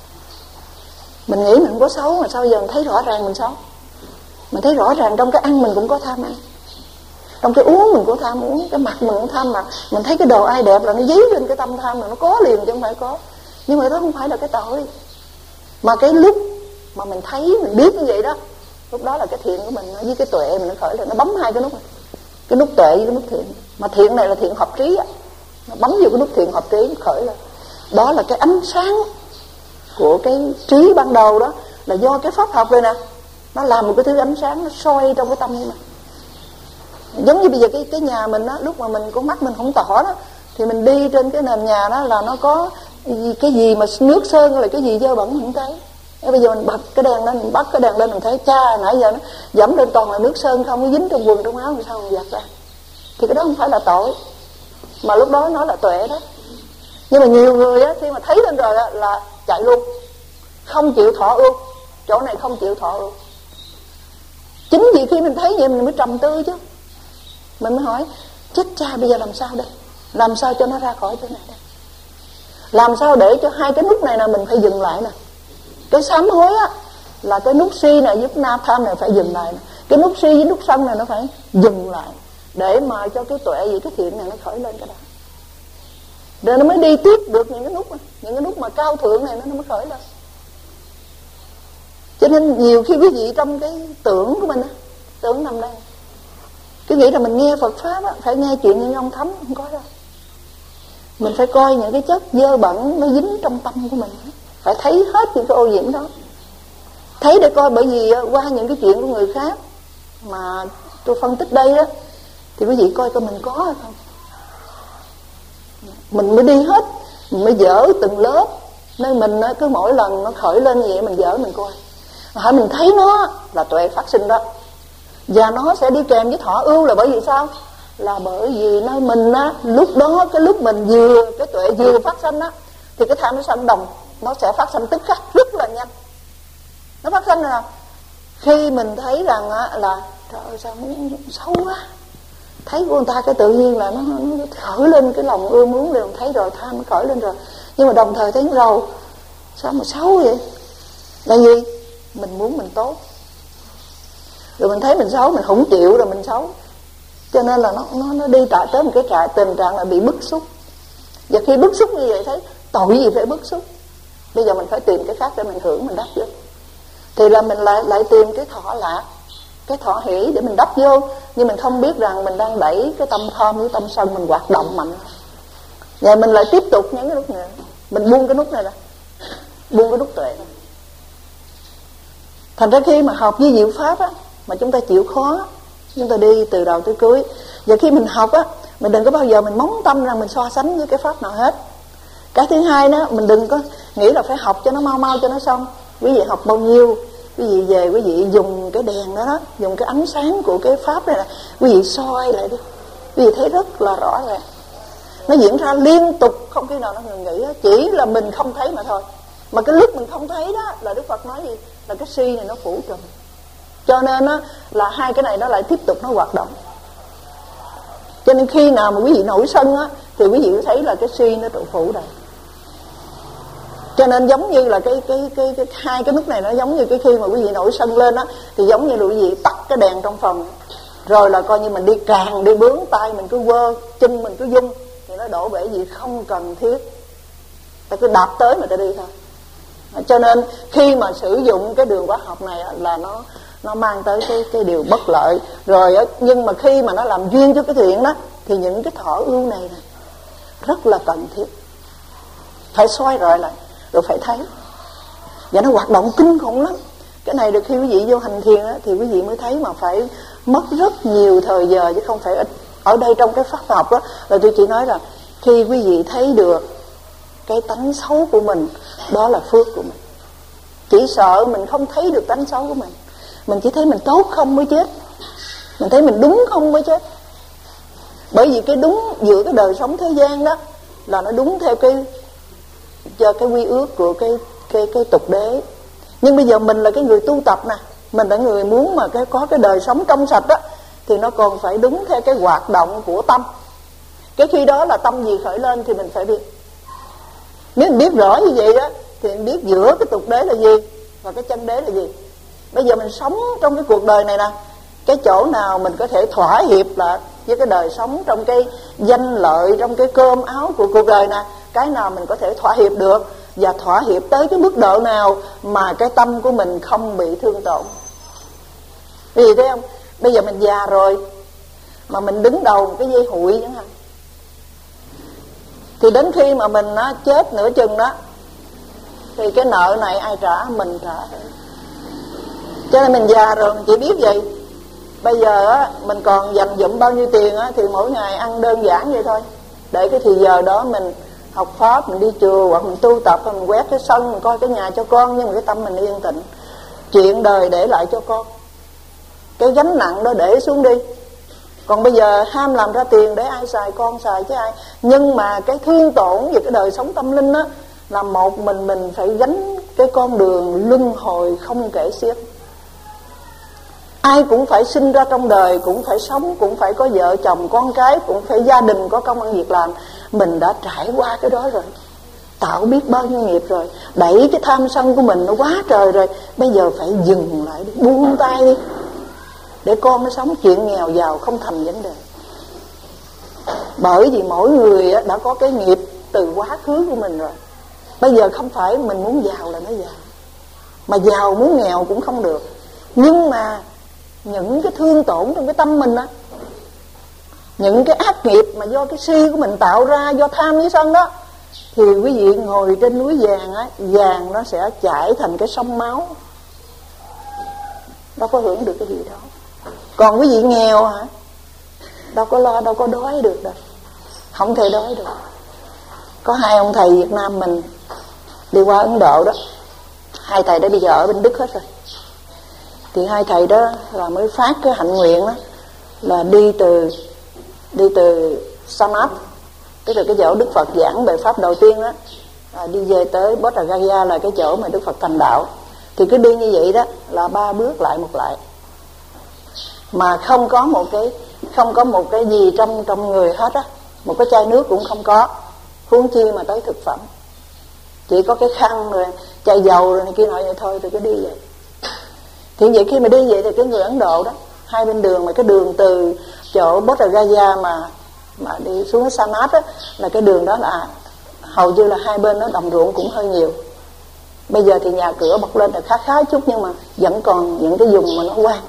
Mình nghĩ mình không có xấu, mà sao giờ mình thấy rõ ràng mình xấu. Mình thấy rõ ràng trong cái ăn mình cũng có tham ăn, trong cái uống mình cũng tham uống, cái mặt mình cũng tham mặt. Mình thấy cái đồ ai đẹp là nó dí lên cái tâm tham, là nó có liền chứ không phải có. Nhưng mà đó không phải là cái tội. Mà cái lúc mà mình thấy, mình biết như vậy đó, lúc đó là cái thiện của mình với cái tuệ mình nó khởi lên, nó bấm hai cái nút này. Cái nút tuệ với cái nút thiện. Mà thiện này là thiện hợp trí á, nó bấm vô cái nút thiện hợp trí, nó khởi lên. Đó là cái ánh sáng của cái trí ban đầu đó, là do cái pháp học này nè, nó làm một cái thứ ánh sáng, nó soi trong cái tâm như này. Giống như bây giờ cái cái nhà mình á, lúc mà mình có mắt mình không tỏ đó, thì mình đi trên cái nền nhà đó là nó có cái gì mà nước sơn hay là cái gì dơ bẩn mình không thấy. Bây giờ mình bật cái đèn lên, mình bắt cái đèn lên, mình thấy cha nãy giờ nó dẫm lên toàn là nước sơn không, nó dính trong quần trong áo, làm sao mình giặt ra. Thì cái đó không phải là tội, mà lúc đó nó là tuệ đó. Nhưng mà nhiều người á, khi mà thấy lên rồi á, là chạy luôn, không chịu thọ ưu. Chỗ này không chịu thọ ưu. Chính vì khi mình thấy vậy mình mới trầm tư chứ. Mình mới hỏi, chết cha bây giờ làm sao đây? Làm sao cho nó ra khỏi chỗ này đây? Làm sao để cho hai cái nút này là mình phải dừng lại nè. Cái sám hối á, là cái nút si này với na tham này phải dừng lại nè. Cái nút si với nút sân này nó phải dừng lại, để mà cho cái tuệ với cái thiện này nó khởi lên cái đó. Rồi nó mới đi tiếp được những cái nút này. Những cái nút mà cao thượng này nó mới khởi lên. Cho nên nhiều khi quý vị trong cái tưởng của mình á, tưởng nằm đây, cứ nghĩ là mình nghe Phật Pháp á, phải nghe chuyện như ông Thấm, không có đâu. Mình phải coi những cái chất dơ bẩn nó dính trong tâm của mình, phải thấy hết những cái ô nhiễm đó. Thấy để coi, bởi vì qua những cái chuyện của người khác mà tôi phân tích đây đó, thì quý vị coi coi mình có hay không. Mình mới đi hết, mình mới dỡ từng lớp. Nên mình cứ mỗi lần nó khởi lên như vậy mình dỡ mình coi. Hỏi mình thấy nó là tuệ phát sinh đó. Và nó sẽ đi kèm với thọ ưu, là bởi vì sao? là bởi vì nơi mình á, lúc đó cái lúc mình vừa cái tuệ vừa phát sanh á, thì cái tham nó sanh đồng nó sẽ phát sanh tức khắc rất là nhanh. Nó phát sanh là khi mình thấy rằng á, là trời ơi sao nó xấu quá, thấy của người ta cái tự nhiên là nó, nó khởi lên cái lòng ưa muốn liền, thấy rồi tham nó khởi lên rồi. Nhưng mà đồng thời thấy rồi sao mà xấu vậy, là gì? Mình muốn mình tốt, rồi mình thấy mình xấu mình không chịu rồi mình xấu, cho nên là nó nó nó đi tại tới một cái trạng tình trạng là bị bức xúc. Và khi bức xúc như vậy thấy tội gì phải bức xúc, bây giờ mình phải tìm cái khác để mình hưởng, mình đắp vô. Thì là mình lại lại tìm cái thọ lạc, cái thọ hỷ để mình đắp vô, nhưng mình không biết rằng mình đang đẩy cái tâm tham với tâm sân mình hoạt động mạnh. Và mình lại tiếp tục những cái nút này, mình buông cái nút này ra, buông cái nút tuệ. Thành ra khi mà học với diệu pháp á, mà chúng ta chịu khó, chúng ta đi từ đầu tới cuối. Và khi mình học á, mình đừng có bao giờ mình móng tâm rằng mình so sánh với cái pháp nào hết. Cái thứ hai đó, mình đừng có nghĩ là phải học cho nó mau mau cho nó xong. Quý vị học bao nhiêu, quý vị về quý vị dùng cái đèn đó, đó dùng cái ánh sáng của cái pháp này là quý vị soi lại đi, quý vị thấy rất là rõ ràng. Nó diễn ra liên tục, không khi nào nó ngừng nghỉ, chỉ là mình không thấy mà thôi. Mà cái lúc mình không thấy đó là Đức Phật nói gì? Là cái si này nó phủ trùm. Cho nên đó, là hai cái này nó lại tiếp tục nó hoạt động. Cho nên khi nào mà quý vị nổi sân á, thì quý vị thấy là cái si nó trụ phủ đây. Cho nên giống như là cái cái cái cái hai cái nút này nó giống như cái khi mà quý vị nổi sân lên á, thì giống như là quý vị tắt cái đèn trong phòng, rồi là coi như mình đi càng đi bướng, tay mình cứ quơ, chân mình cứ vung, thì nó đổ bể gì không cần thiết, ta cứ đạp tới mà ta đi thôi. Cho nên khi mà sử dụng cái đường hóa học này là nó nó mang tới cái cái điều bất lợi rồi á. Nhưng mà khi mà nó làm duyên cho cái thiện đó, thì những cái thọ ưu này, này rất là cần thiết, phải soi rọi lại rồi phải thấy. Và nó hoạt động kinh khủng lắm. Cái này được khi quý vị vô hành thiền á, thì quý vị mới thấy, mà phải mất rất nhiều thời giờ chứ không phải ít. Ở đây trong cái pháp học đó là tôi chỉ nói là khi quý vị thấy được cái tánh xấu của mình, đó là phước của mình. Chỉ sợ mình không thấy được tánh xấu của mình, mình chỉ thấy mình tốt không mới chết, mình thấy mình đúng không mới chết. Bởi vì cái đúng giữa cái đời sống thế gian đó là nó đúng theo cái cho cái quy ước của cái cái cái tục đế. Nhưng bây giờ mình là cái người tu tập nè, mình là người muốn mà cái có cái đời sống trong sạch đó, thì nó còn phải đúng theo cái hoạt động của tâm. Cái khi đó là tâm gì khởi lên thì mình phải biết. Nếu mình biết rõ như vậy đó, thì mình biết giữa cái tục đế là gì và cái chân đế là gì. Bây giờ mình sống trong cái cuộc đời này nè, cái chỗ nào mình có thể thỏa hiệp lại với cái đời sống trong cái danh lợi, trong cái cơm áo của cuộc đời nè, cái nào mình có thể thỏa hiệp được, và thỏa hiệp tới cái mức độ nào mà cái tâm của mình không bị thương tổn. Vì vậy thấy không, bây giờ mình già rồi mà mình đứng đầu một cái dây hụi chẳng hạn, thì đến khi mà mình á, chết nửa chừng đó, thì cái nợ này ai trả? Mình trả. Cho nên mình già rồi mình chỉ biết vậy. Bây giờ á, mình còn dành dụm bao nhiêu tiền á, thì mỗi ngày ăn đơn giản vậy thôi. Để cái thì giờ đó mình học pháp, mình đi chùa, hoặc mình tu tập, mình quét cái sân, mình coi cái nhà cho con, nhưng mà cái tâm mình yên tĩnh. Chuyện đời để lại cho con, cái gánh nặng đó để xuống đi. Còn bây giờ ham làm ra tiền để ai xài? Con xài chứ ai. Nhưng mà cái thương tổn về cái đời sống tâm linh á, là một mình mình phải gánh cái con đường luân hồi không kể xiết. Ai cũng phải sinh ra trong đời, cũng phải sống, cũng phải có vợ chồng con cái, cũng phải gia đình có công ăn việc làm. Mình đã trải qua cái đó rồi, tạo biết bao nhiêu nghiệp rồi, đẩy cái tham sân của mình nó quá trời rồi. Bây giờ phải dừng lại đi, buông tay đi, để con nó sống. Chuyện nghèo giàu không thành vấn đề, bởi vì mỗi người đã có cái nghiệp từ quá khứ của mình rồi. Bây giờ không phải mình muốn giàu là nó giàu, mà giàu muốn nghèo cũng không được. Nhưng mà những cái thương tổn trong cái tâm mình á, những cái ác nghiệp mà do cái si của mình tạo ra, do tham với sân đó, thì quý vị ngồi trên núi vàng á, vàng nó sẽ chảy thành cái sông máu, đâu có hưởng được cái gì đó. Còn quý vị nghèo hả, đâu có lo, đâu có đói được đâu, không thể đói được. Có hai ông thầy Việt Nam mình đi qua Ấn Độ đó, hai thầy đó bây giờ ở bên Đức hết rồi. Thì hai thầy đó là mới phát cái hạnh nguyện đó, là đi từ đi từ Samat, tức là cái chỗ Đức Phật giảng về pháp đầu tiên đó, à, đi về tới Bodh Gaya là cái chỗ mà Đức Phật thành đạo. Thì cứ đi như vậy đó là ba bước lại một lại, mà không có một cái không có một cái gì trong trong người hết á, một cái chai nước cũng không có, huống chi mà tới thực phẩm. Chỉ có cái khăn rồi chai dầu rồi này kia nọ vậy thôi, rồi cứ đi vậy. Thì vậy khi mà đi vậy thì cái người Ấn Độ đó, hai bên đường, mà cái đường từ chỗ Bodh Gaya mà mà đi xuống Samat á, là cái đường đó là hầu như là hai bên nó đồng ruộng cũng hơi nhiều. Bây giờ thì nhà cửa bọc lên là khá khá chút, nhưng mà vẫn còn những cái vùng mà nó hoang.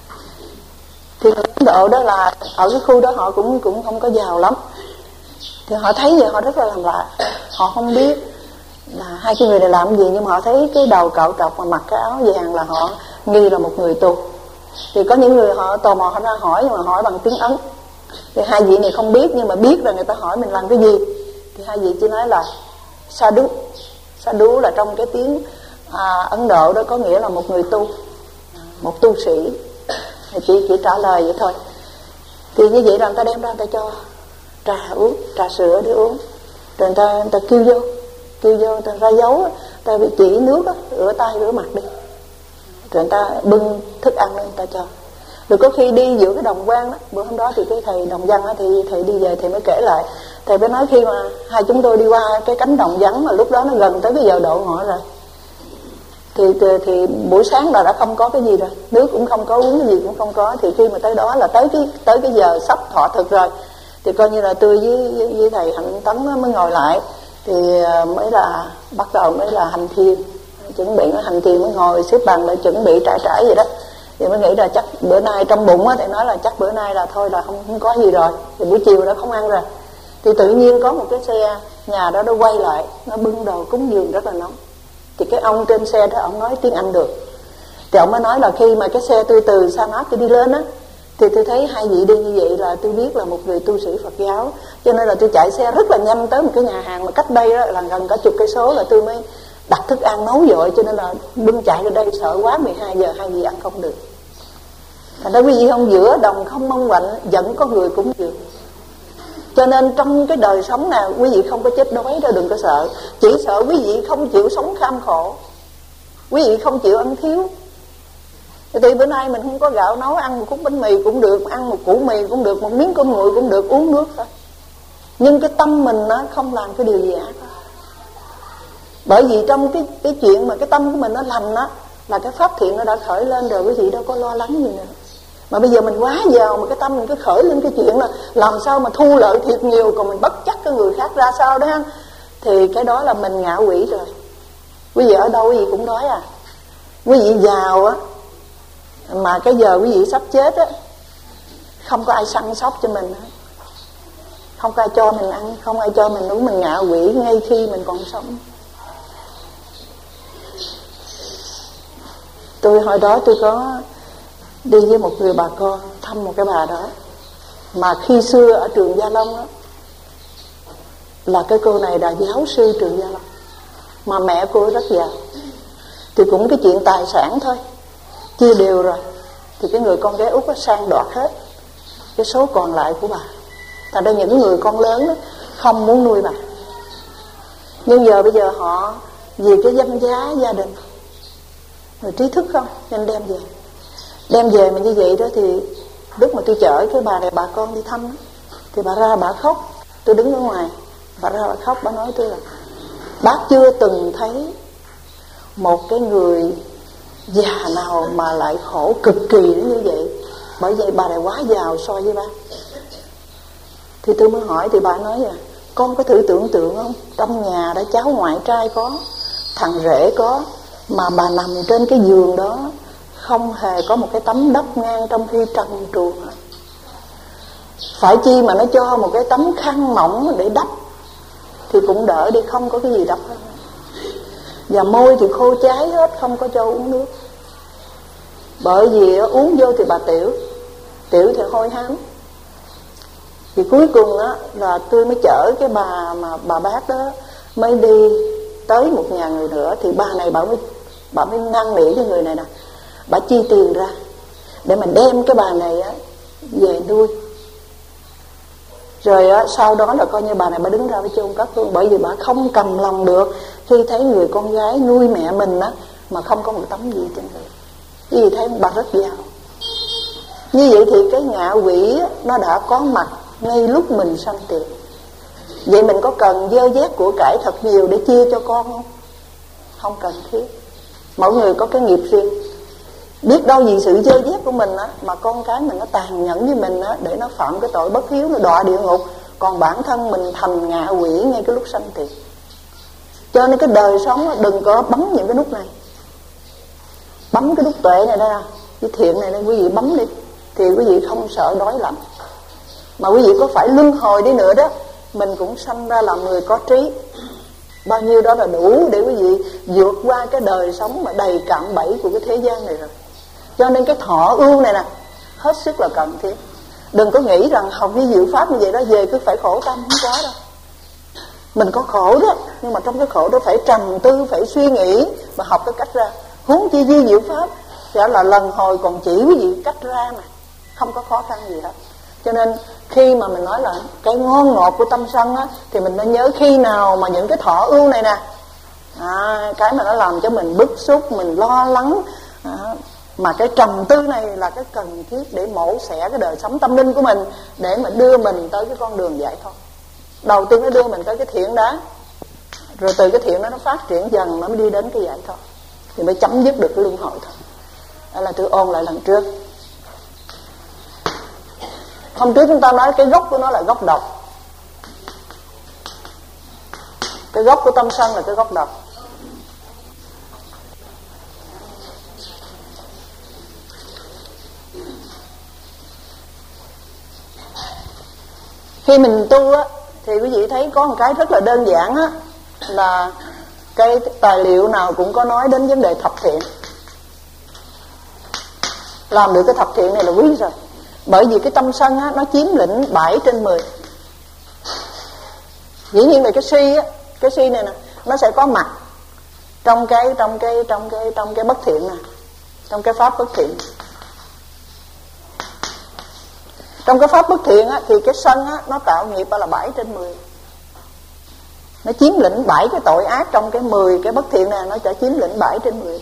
Thì người Ấn Độ đó là ở cái khu đó họ cũng cũng không có giàu lắm. Thì họ thấy vậy họ rất là làm lạ. Họ không biết là hai cái người này làm gì, nhưng mà họ thấy cái đầu cạo trọc mà mặc cái áo vàng là họ nghi là một người tu. Thì có những người họ tò mò họ ra hỏi, nhưng mà hỏi bằng tiếng Ấn. Thì hai vị này không biết, nhưng mà biết là người ta hỏi mình làm cái gì. Thì hai vị chỉ nói là sadhu. Sadhu là trong cái tiếng à, Ấn Độ đó có nghĩa là một người tu, một tu sĩ. Thì chỉ, chỉ trả lời vậy thôi. Thì như vậy là người ta đem ra người ta cho trà uống, trà sữa để uống. Rồi người ta, người ta kêu vô, kêu vô, người ta ra dấu, người ta bị chỉ nước đó, rửa tay rửa mặt đi. Rồi người ta bưng thức ăn lên người ta cho. Rồi có khi đi giữa cái đồng quan đó, bữa hôm đó thì cái thầy đồng văn đó, thì thầy đi về thầy mới kể lại. Thầy mới nói khi mà hai chúng tôi đi qua cái cánh đồng vắng mà lúc đó nó gần tới cái giờ đậu ngọ rồi, thì, thì thì buổi sáng là đã không có cái gì rồi, nước cũng không có, uống cái gì cũng không có. Thì khi mà tới đó là tới cái tới cái giờ sắp thọ thực rồi, thì coi như là tôi với, với, với thầy Hạnh Tấn mới ngồi lại, thì mới là bắt đầu mới là hành thiền, chuẩn bị hành thiền, mới ngồi xếp bằng để chuẩn bị trải trải vậy đó. Thì mới nghĩ là chắc bữa nay trong bụng á, thì nói là chắc bữa nay là thôi là không, không có gì rồi, thì buổi chiều đã không ăn rồi. Thì tự nhiên có một cái xe nhà đó nó quay lại, nó bưng đồ cúng dường rất là nóng. Thì cái ông trên xe đó ông nói tiếng Anh được, thì ông mới nói là khi mà cái xe tôi từ Samat tôi đi lên á, thì tôi thấy hai vị đi như vậy là tôi biết là một người tu sĩ Phật giáo, cho nên là tôi chạy xe rất là nhanh tới một cái nhà hàng mà cách đây đó là gần cả chục cây số, là tôi mới đặt thức ăn nấu dội, cho nên là bưng chạy ra đây sợ quá, mười hai giờ hai vị ăn không được. Thành ra quý vị không, giữa đồng không mong quạnh vẫn có người cúng dường. Cho nên trong cái đời sống nào quý vị không có chết đói đâu, đừng có sợ. Chỉ sợ quý vị không chịu sống kham khổ, quý vị không chịu ăn thiếu. Thì bữa nay mình không có gạo nấu, ăn một cúc bánh mì cũng được, ăn một củ mì cũng được, một miếng cơm nguội cũng được, uống nước thôi. Nhưng cái tâm mình nó không làm cái điều gì ác. Bởi vì trong cái cái chuyện mà cái tâm của mình nó lành á, là cái pháp thiện nó đã khởi lên rồi, quý vị đâu có lo lắng gì nữa. Mà bây giờ mình quá giàu mà cái tâm mình cứ khởi lên cái chuyện là làm sao mà thu lợi thiệt nhiều, còn mình bất chấp cái người khác ra sao đó, thì cái đó là mình ngạ quỷ rồi. Quý vị ở đâu quý vị cũng đói à. Quý vị giàu á, mà cái giờ quý vị sắp chết á, không có ai săn sóc cho mình hết, không có ai cho mình ăn, không ai cho mình uống, mình ngạ quỷ ngay khi mình còn sống. Tôi hồi đó tôi có đi với một người bà con thăm một cái bà đó, mà khi xưa ở trường Gia Long đó, là cái cô này là giáo sư trường Gia Long, mà mẹ cô rất giàu. Thì cũng cái chuyện tài sản thôi, chia đều rồi, thì cái người con gái út đó sang đoạt hết cái số còn lại của bà. Thành ra những người con lớn đó không muốn nuôi bà. Nhưng giờ bây giờ họ vì cái danh giá gia đình, người trí thức không, nên đem về. Đem về mà như vậy đó, thì lúc mà tôi chở cái bà này bà con đi thăm đó, thì bà ra bà khóc. Tôi đứng ở ngoài, bà ra bà khóc, bà nói tôi là bác chưa từng thấy một cái người già nào mà lại khổ cực kỳ như vậy. Bởi vậy bà này quá giàu so với bác. Thì tôi mới hỏi, thì bà nói là con có thử tưởng tượng không, trong nhà đó cháu ngoại trai có, thằng rể có, mà bà nằm trên cái giường đó không hề có một cái tấm đất ngang trong khi trần truồng. Phải chi mà nó cho một cái tấm khăn mỏng để đắp thì cũng đỡ đi, không có cái gì đắp hết. Và môi thì khô cháy hết, không có cho uống nước. Bởi vì uống vô thì bà tiểu, tiểu thì hôi hám. Thì cuối cùng đó là tôi mới chở cái bà mà bà bác đó mới đi tới một nhà người nữa. Thì bà này bà mới bà mới năn nỉ cái người này nè, bà chi tiền ra để mình đem cái bà này á về nuôi. Rồi á, sau đó là coi như bà này bà đứng ra với chôn cất luôn, bởi vì bà không cầm lòng được khi thấy người con gái nuôi mẹ mình á mà không có một tấm gì trên người. Vì thấy bà rất giàu. Như vậy thì cái ngạ quỷ á, nó đã có mặt ngay lúc mình sanh tiền. Vậy mình có cần dơ dét của cải thật nhiều để chia cho con không? Không cần thiết. Mỗi người có cái nghiệp riêng. Biết đâu vì sự dơ dét của mình á mà con cái mình nó tàn nhẫn với mình á, để nó phạm cái tội bất hiếu, nó đọa địa ngục. Còn bản thân mình thành ngạ quỷ ngay cái lúc sanh tiền. Cho nên cái đời sống á, đừng có bấm những cái nút này. Bấm cái nút tuệ này ra, cái thiện này nên quý vị bấm đi, thì quý vị không sợ đói lạnh. Mà quý vị có phải luân hồi đi nữa đó, mình cũng sanh ra làm người có trí. Bao nhiêu đó là đủ để quý vị vượt qua cái đời sống mà đầy cạm bẫy của cái thế gian này rồi. Cho nên cái thọ ưu này nè hết sức là cần thiết. Đừng có nghĩ rằng học với diệu pháp như vậy đó về cứ phải khổ tâm, không có đâu. Mình có khổ đó, nhưng mà trong cái khổ đó phải trầm tư, phải suy nghĩ và học cái cách ra. Huống chi di diệu pháp sẽ là lần hồi còn chỉ quý vị cách ra mà, không có khó khăn gì hết. Cho nên khi mà mình nói là cái ngon ngọt của tâm sân á, thì mình nên nhớ khi nào mà những cái thọ ưu này nè, à, cái mà nó làm cho mình bức xúc, mình lo lắng, à, mà cái trầm tư này là cái cần thiết để mổ xẻ cái đời sống tâm linh của mình, để mà đưa mình tới cái con đường giải thoát. Đầu tiên nó đưa mình tới cái thiện đã, rồi từ cái thiện đó nó phát triển dần, nó mới đi đến cái giải thoát, thì mới chấm dứt được cái luân hồi thôi. Đó là tôi ôn lại lần trước. Hôm trước chúng ta nói cái gốc của nó là gốc độc. Cái gốc của tâm sân là cái gốc độc. Khi mình tu á, thì quý vị thấy có một cái rất là đơn giản á, là cái tài liệu nào cũng có nói đến vấn đề thập thiện. Làm được cái thập thiện này là quý rồi. Bởi vì cái tâm sân á, nó chiếm lĩnh bảy trên mười. Dĩ nhiên là cái si á, cái si này nè, nó sẽ có mặt trong cái trong cái trong cái trong cái bất thiện nè, trong cái pháp bất thiện. Trong cái pháp bất thiện á, thì cái sân á, nó tạo nghiệp là bảy trên mười. Nó chiếm lĩnh bảy cái tội ác trong cái mười cái bất thiện này, nó sẽ chiếm lĩnh bảy trên mười.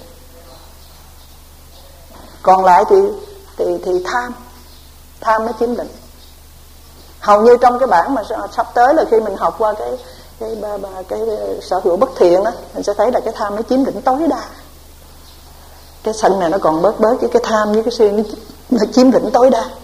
Còn lại thì thì thì tham, tham nó chiếm lĩnh. Hầu như trong cái bản mà sắp tới là khi mình học qua cái cái ba ba cái sở hữu bất thiện đó, mình sẽ thấy là cái tham nó chiếm lĩnh tối đa. Cái sân này nó còn bớt bớt, với cái tham với cái si nó, nó chiếm lĩnh tối đa.